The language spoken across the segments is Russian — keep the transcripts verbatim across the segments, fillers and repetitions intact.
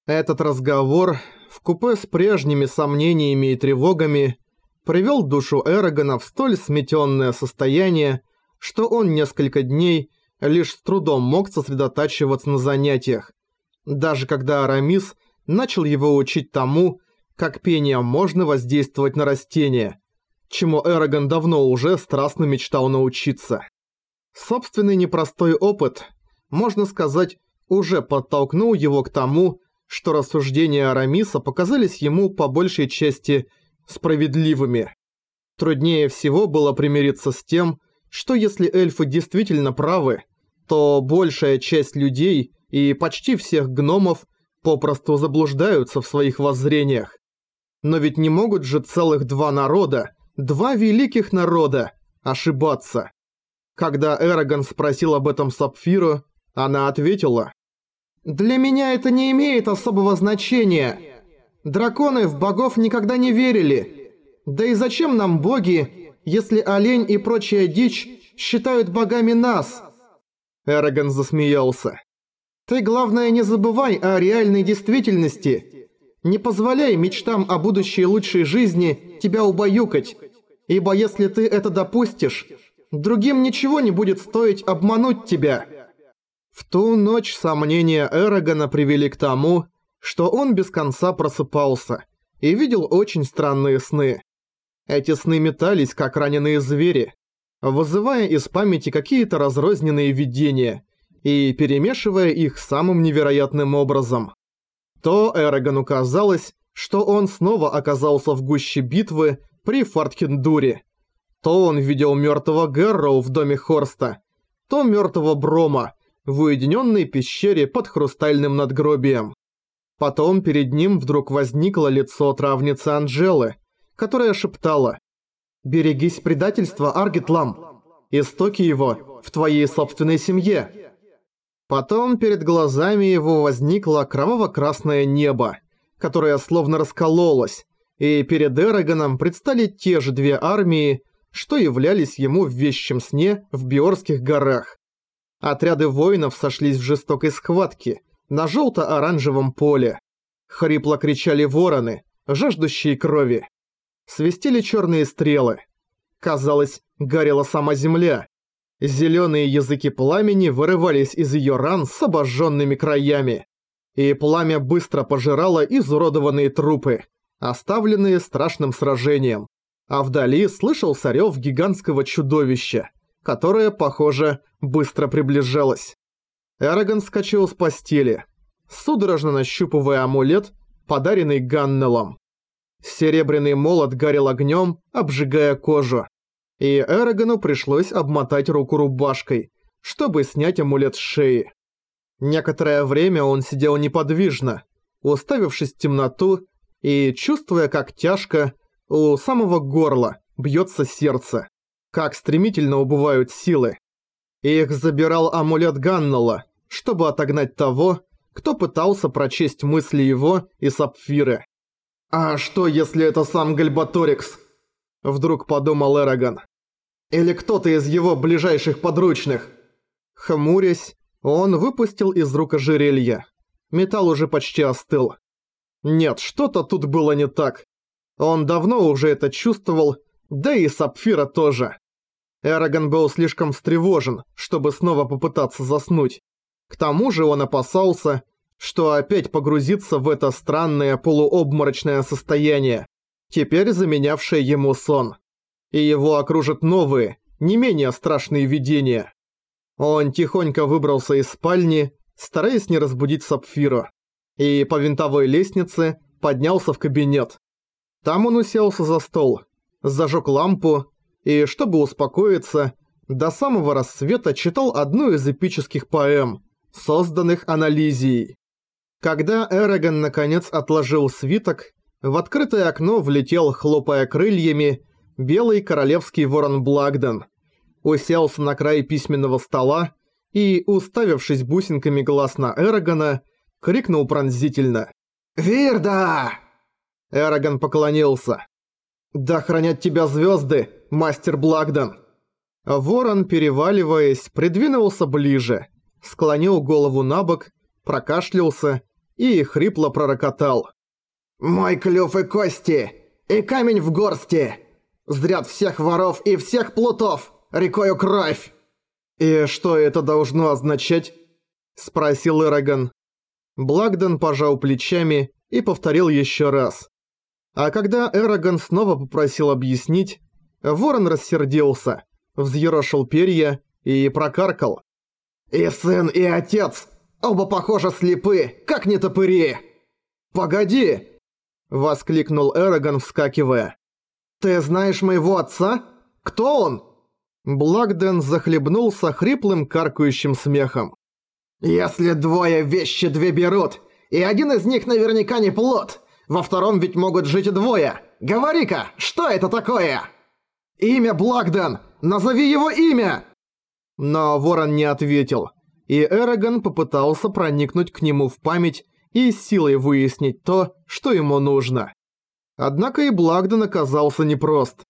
Этот разговор, вкупе с прежними сомнениями и тревогами, привел душу Эрагона в столь сметенное состояние, что он несколько дней лишь с трудом мог сосредотачиваться на занятиях, даже когда Арамис начал его учить тому, как пением можно воздействовать на растения, чему Эрагон давно уже страстно мечтал научиться. Собственный непростой опыт, можно сказать, уже подтолкнул его к тому, что рассуждения Арамиса показались ему по большей части справедливыми. Труднее всего было примириться с тем, что если эльфы действительно правы, то большая часть людей и почти всех гномов попросту заблуждаются в своих воззрениях. Но ведь не могут же целых два народа, два великих народа, ошибаться. Когда Эрагон спросил об этом Сапфиру, она ответила: «Для меня это не имеет особого значения. Драконы в богов никогда не верили. Да и зачем нам боги, если олень и прочая дичь считают богами нас?» Эрагон засмеялся. «Ты, главное, не забывай о реальной действительности. Не позволяй мечтам о будущей лучшей жизни тебя убаюкать, ибо если ты это допустишь, другим ничего не будет стоить обмануть тебя». В ту ночь сомнения Эрагона привели к тому, что он без конца просыпался и видел очень странные сны. Эти сны метались, как раненые звери, вызывая из памяти какие-то разрозненные видения и перемешивая их самым невероятным образом. То Эрагону казалось, что он снова оказался в гуще битвы при Фортхендуре, то он видел мертвого Гэрроу в доме Хорста, то мертвого Брома в уединенной пещере под хрустальным надгробием. Потом перед ним вдруг возникло лицо травницы Анжелы, которая шептала: «Берегись предательства, Аргитлам! Истоки его в твоей собственной семье!» Потом перед глазами его возникло кроваво-красное небо, которое словно раскололось, и перед Эрагоном предстали те же две армии, что являлись ему в вещем сне в Биорских горах. Отряды воинов сошлись в жестокой схватке на желто-оранжевом поле. Хрипло кричали вороны, жаждущие крови. Свистели черные стрелы. Казалось, горела сама земля. Зеленые языки пламени вырывались из ее ран с обожженными краями. И пламя быстро пожирало изуродованные трупы, оставленные страшным сражением. А вдали слышался рев гигантского чудовища, которое, похоже, быстро приближалось. Эрагон вскочил с постели, судорожно нащупывая амулет, подаренный Ганнеллом. Серебряный молот горел огнем, обжигая кожу, и Эрагону пришлось обмотать руку рубашкой, чтобы снять амулет с шеи. Некоторое время он сидел неподвижно, уставившись в темноту и чувствуя, как тяжко у самого горла бьется сердце, как стремительно убывают силы. Их забирал амулет Ганнелла, чтобы отогнать того, кто пытался прочесть мысли его и Сапфиры. «А что, если это сам Гальбаторикс?» – вдруг подумал Эрагон. «Или кто-то из его ближайших подручных?» Хмурясь, он выпустил из рук ожерелье. Металл уже почти остыл. Нет, что-то тут было не так. Он давно уже это чувствовал, да и Сапфира тоже. Эрагон был слишком встревожен, чтобы снова попытаться заснуть. К тому же он опасался, что опять погрузится в это странное полуобморочное состояние, теперь заменявшее ему сон. И его окружат новые, не менее страшные видения. Он тихонько выбрался из спальни, стараясь не разбудить Сапфиру, и по винтовой лестнице поднялся в кабинет. Там он уселся за стол, зажег лампу и, чтобы успокоиться, до самого рассвета читал одну из эпических поэм, созданных Анализией. Когда Эрагон наконец отложил свиток, в открытое окно влетел, хлопая крыльями, белый королевский ворон Благден, уселся на край письменного стола и, уставившись бусинками глаз на Эрагона, крикнул пронзительно: «Вирда!» Эрагон поклонился. «Да хранят тебя звезды, мастер Благден!» Ворон, переваливаясь, придвинулся ближе, склонил голову набок, прокашлялся и хрипло пророкотал. «Мой клюв и кости, и камень в горсти! Зрят всех воров и всех плутов, рекою кровь!» «И что это должно означать?» – спросил Эрагон. Благден пожал плечами и повторил еще раз. А когда Эрагон снова попросил объяснить, ворон рассердился, взъерошил перья и прокаркал. «И сын, и отец, оба, похоже, слепы, как нетопыри!» «Погоди!» – воскликнул Эрагон, вскакивая. «Ты знаешь моего отца? Кто он?» Благден захлебнулся хриплым каркающим смехом. «Если двое вещи две берут, и один из них наверняка не плод, во втором ведь могут жить и двое. Говори-ка, что это такое?» «Имя, Благден! Назови его имя!» Но ворон не ответил, и Эрагон попытался проникнуть к нему в память и силой выяснить то, что ему нужно. Однако и Благден оказался непрост.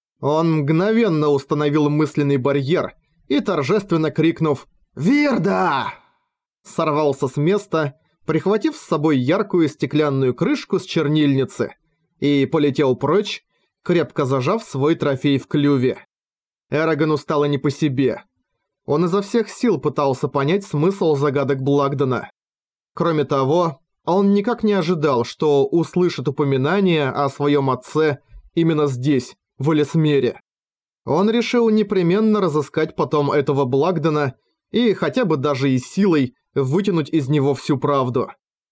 Он мгновенно установил мысленный барьер и, торжественно крикнув «Вирда!», сорвался с места, прихватив с собой яркую стеклянную крышку с чернильницы, и полетел прочь, крепко зажав свой трофей в клюве. Эрагону стало не по себе. Он изо всех сил пытался понять смысл загадок Благдена. Кроме того, он никак не ожидал, что услышит упоминание о своем отце именно здесь, в Элисмере. Он решил непременно разыскать потом этого Благдена и хотя бы даже и силой вытянуть из него всю правду.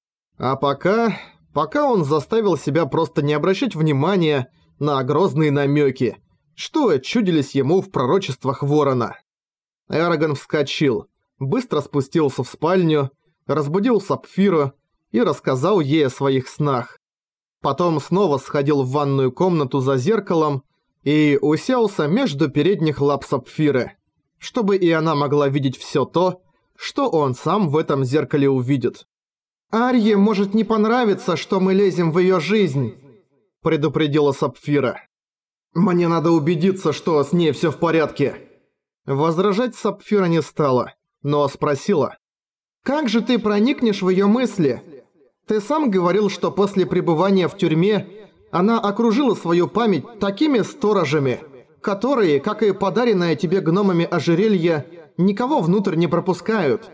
А пока... пока он заставил себя просто не обращать внимания на грозные намеки, что чудились ему в пророчествах ворона. Эрагон вскочил, быстро спустился в спальню, разбудил Сапфиру и рассказал ей о своих снах. Потом снова сходил в ванную комнату за зеркалом и уселся между передних лап Сапфиры, чтобы и она могла видеть все то, что он сам в этом зеркале увидит. «Арье может не понравиться, что мы лезем в ее жизнь», – предупредила Сапфира. «Мне надо убедиться, что с ней все в порядке». Возражать Сапфира не стала, но спросила. «Как же ты проникнешь в ее мысли? Ты сам говорил, что после пребывания в тюрьме она окружила свою память такими сторожами, которые, как и подаренное тебе гномами ожерелье, никого внутрь не пропускают.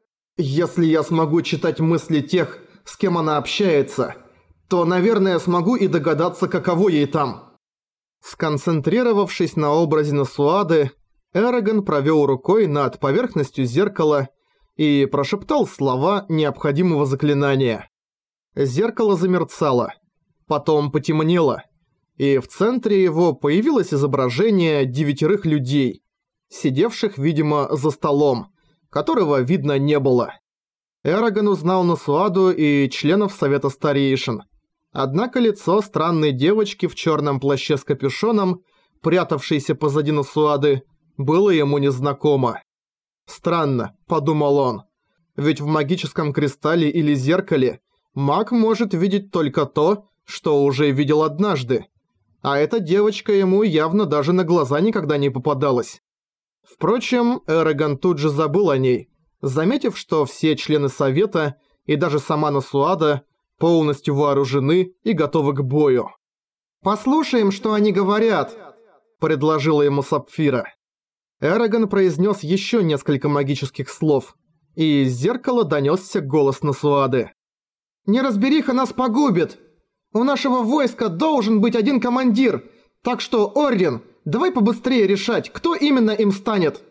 Если я смогу читать мысли тех, с кем она общается, то, наверное, смогу и догадаться, каково ей там». Сконцентрировавшись на образе Насуады, Эрагон провел рукой над поверхностью зеркала и прошептал слова необходимого заклинания. Зеркало замерцало, потом потемнело, и в центре его появилось изображение девятерых людей, сидевших, видимо, за столом, которого видно не было. Эрагон узнал Насуаду и членов Совета Старейшин. Однако лицо странной девочки в черном плаще с капюшоном, прятавшейся позади Насуады, было ему незнакомо. «Странно», — подумал он, — «ведь в магическом кристалле или зеркале маг может видеть только то, что уже видел однажды, а эта девочка ему явно даже на глаза никогда не попадалась». Впрочем, Эрагон тут же забыл о ней, заметив, что все члены Совета и даже сама Насуада полностью вооружены и готовы к бою. «Послушаем, что они говорят», — предложила ему Сапфира. Эрагон произнес еще несколько магических слов, и из зеркала донесся голос Насуады. «Неразбериха нас погубит! У нашего войска должен быть один командир, так что, Оррин, давай побыстрее решать, кто именно им станет!»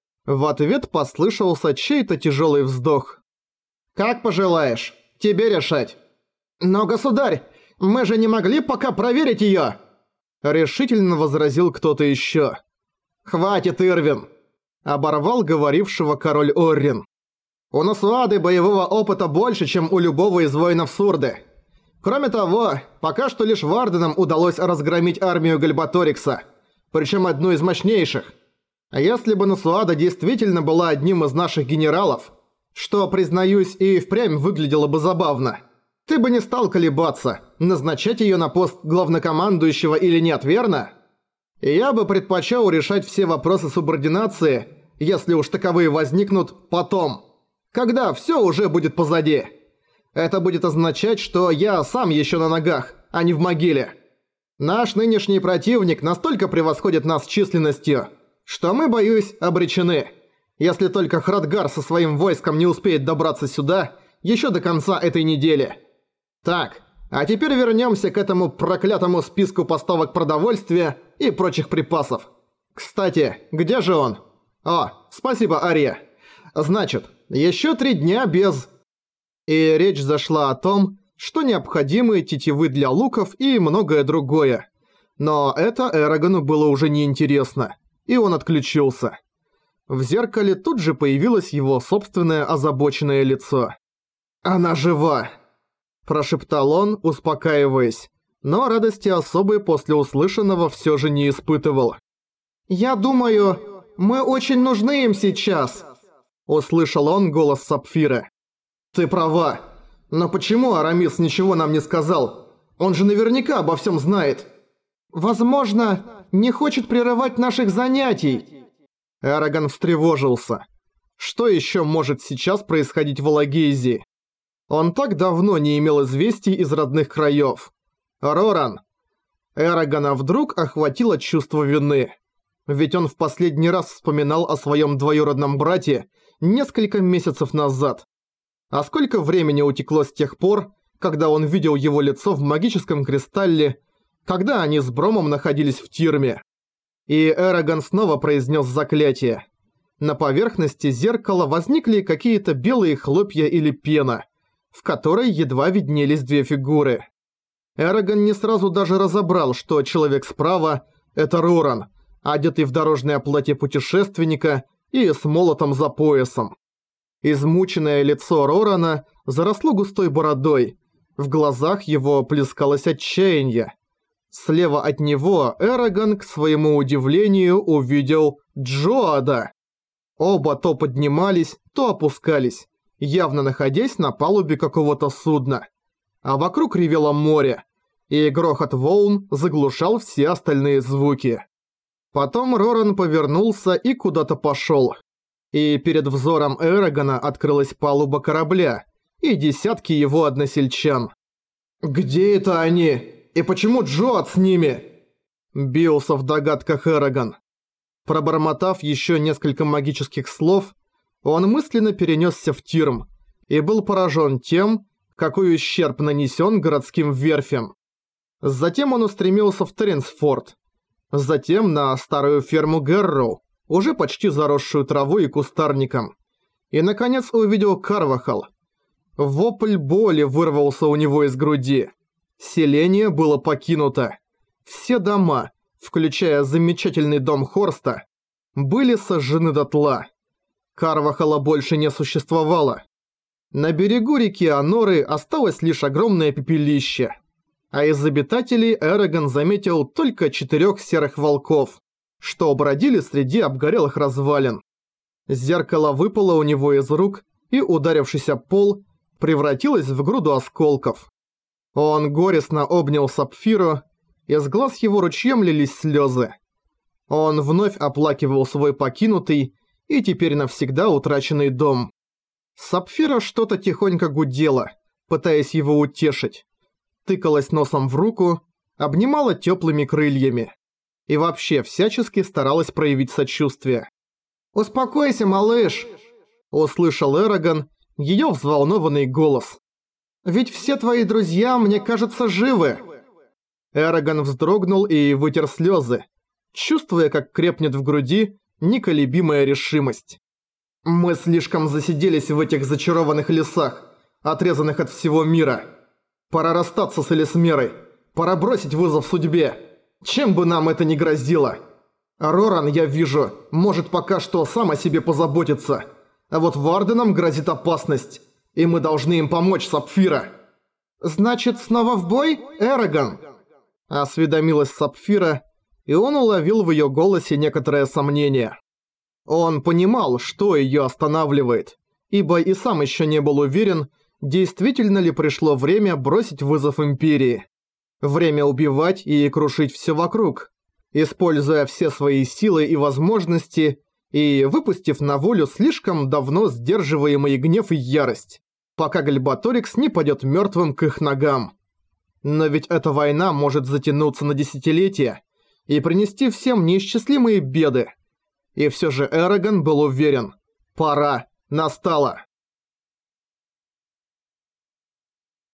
В ответ послышался чей-то тяжелый вздох. «Как пожелаешь, тебе решать!» «Но, государь, мы же не могли пока проверить её!» Решительно возразил кто-то ещё. «Хватит, Ирвин!» – оборвал говорившего король Оррин. «У Насуады боевого опыта больше, чем у любого из воинов Сурды. Кроме того, пока что лишь Варденам удалось разгромить армию Гальбаторикса, причем одну из мощнейших. А если бы Насуада действительно была одним из наших генералов, что, признаюсь, и впрямь выглядело бы забавно, ты бы не стал колебаться, назначать её на пост главнокомандующего или нет, верно? И я бы предпочел решать все вопросы субординации, если уж таковые возникнут, потом, когда всё уже будет позади. Это будет означать, что я сам еще на ногах, а не в могиле. Наш нынешний противник настолько превосходит нас численностью, что мы, боюсь, обречены. Если только Храдгар со своим войском не успеет добраться сюда еще до конца этой недели. Так, а теперь вернемся к этому проклятому списку поставок продовольствия и прочих припасов. Кстати, где же он? О, спасибо, Ария. Значит, еще три дня без... И речь зашла о том, что необходимы тетивы для луков и многое другое. Но это Эрагану было уже неинтересно, и он отключился. В зеркале тут же появилось его собственное озабоченное лицо. «Она жива!» – прошептал он, успокаиваясь, но радости особой после услышанного все же не испытывал. «Я думаю, мы очень нужны им сейчас!» – услышал он голос Сапфира. «Ты права. Но почему Арамис ничего нам не сказал? Он же наверняка обо всем знает». «Возможно, не хочет прерывать наших занятий». Эрагон встревожился. Что еще может сейчас происходить в Алагейзе? Он так давно не имел известий из родных краев. Роран. Эрагона вдруг охватило чувство вины. Ведь он в последний раз вспоминал о своем двоюродном брате несколько месяцев назад. А сколько времени утекло с тех пор, когда он видел его лицо в магическом кристалле, когда они с Бромом находились в тюрьме. И Эрагон снова произнес заклятие. На поверхности зеркала возникли какие-то белые хлопья или пена, в которой едва виднелись две фигуры. Эрагон не сразу даже разобрал, что человек справа – это Роран, одетый в дорожное платье путешественника и с молотом за поясом. Измученное лицо Рорана заросло густой бородой, в глазах его плескалось отчаяние. Слева от него Эрагон, к своему удивлению, увидел Джоада. Оба то поднимались, то опускались, явно находясь на палубе какого-то судна. А вокруг ревело море, и грохот волн заглушал все остальные звуки. Потом Роран повернулся и куда-то пошел. И перед взором Эрагона открылась палуба корабля и десятки его односельчан. «Где это они? И почему Джоад с ними?» Бился в догадках Эрагон. Пробормотав еще несколько магических слов, он мысленно перенесся в Тирм и был поражен тем, какой ущерб нанесен городским верфям. Затем он устремился в Терренсфорд, затем на старую ферму Гэрроу, уже почти заросшую травой и кустарником, и, наконец, увидел Карвахал. Вопль боли вырвался у него из груди. Селение было покинуто. Все дома, включая замечательный дом Хорста, были сожжены дотла. Карвахала больше не существовало. На берегу реки Аноры осталось лишь огромное пепелище. А из обитателей Эрагон заметил только четырех серых волков, что бродили среди обгорелых развалин. Зеркало выпало у него из рук и, ударившись об пол, превратилось в груду осколков. Он горестно обнял Сапфиру, из глаз его ручьем лились слезы. Он вновь оплакивал свой покинутый и теперь навсегда утраченный дом. Сапфира что-то тихонько гудела, пытаясь его утешить. Тыкалась носом в руку, обнимала теплыми крыльями. И вообще всячески старалась проявить сочувствие. «Успокойся, малыш!» – услышал Эрагон ее взволнованный голос. «Ведь все твои друзья, мне кажется, живы!» Эрагон вздрогнул и вытер слезы, чувствуя, как крепнет в груди неколебимая решимость. «Мы слишком засиделись в этих зачарованных лесах, отрезанных от всего мира. Пора расстаться с Элисмерой, пора бросить вызов судьбе. Чем бы нам это ни грозило. Роран, я вижу, может пока что сам о себе позаботиться. А вот Варденам грозит опасность, и мы должны им помочь, Сапфира». «Значит, снова в бой, Эрагон?» Осведомилась Сапфира, и он уловил в ее голосе некоторое сомнение. Он понимал, что ее останавливает, ибо и сам еще не был уверен, действительно ли пришло время бросить вызов Империи. Время убивать и крушить все вокруг, используя все свои силы и возможности и выпустив на волю слишком давно сдерживаемый гнев и ярость. пока Гальбаторикс не падет мертвым к их ногам. Но ведь эта война может затянуться на десятилетия и принести всем неисчислимые беды. И все же Эрагон был уверен. Пора настала.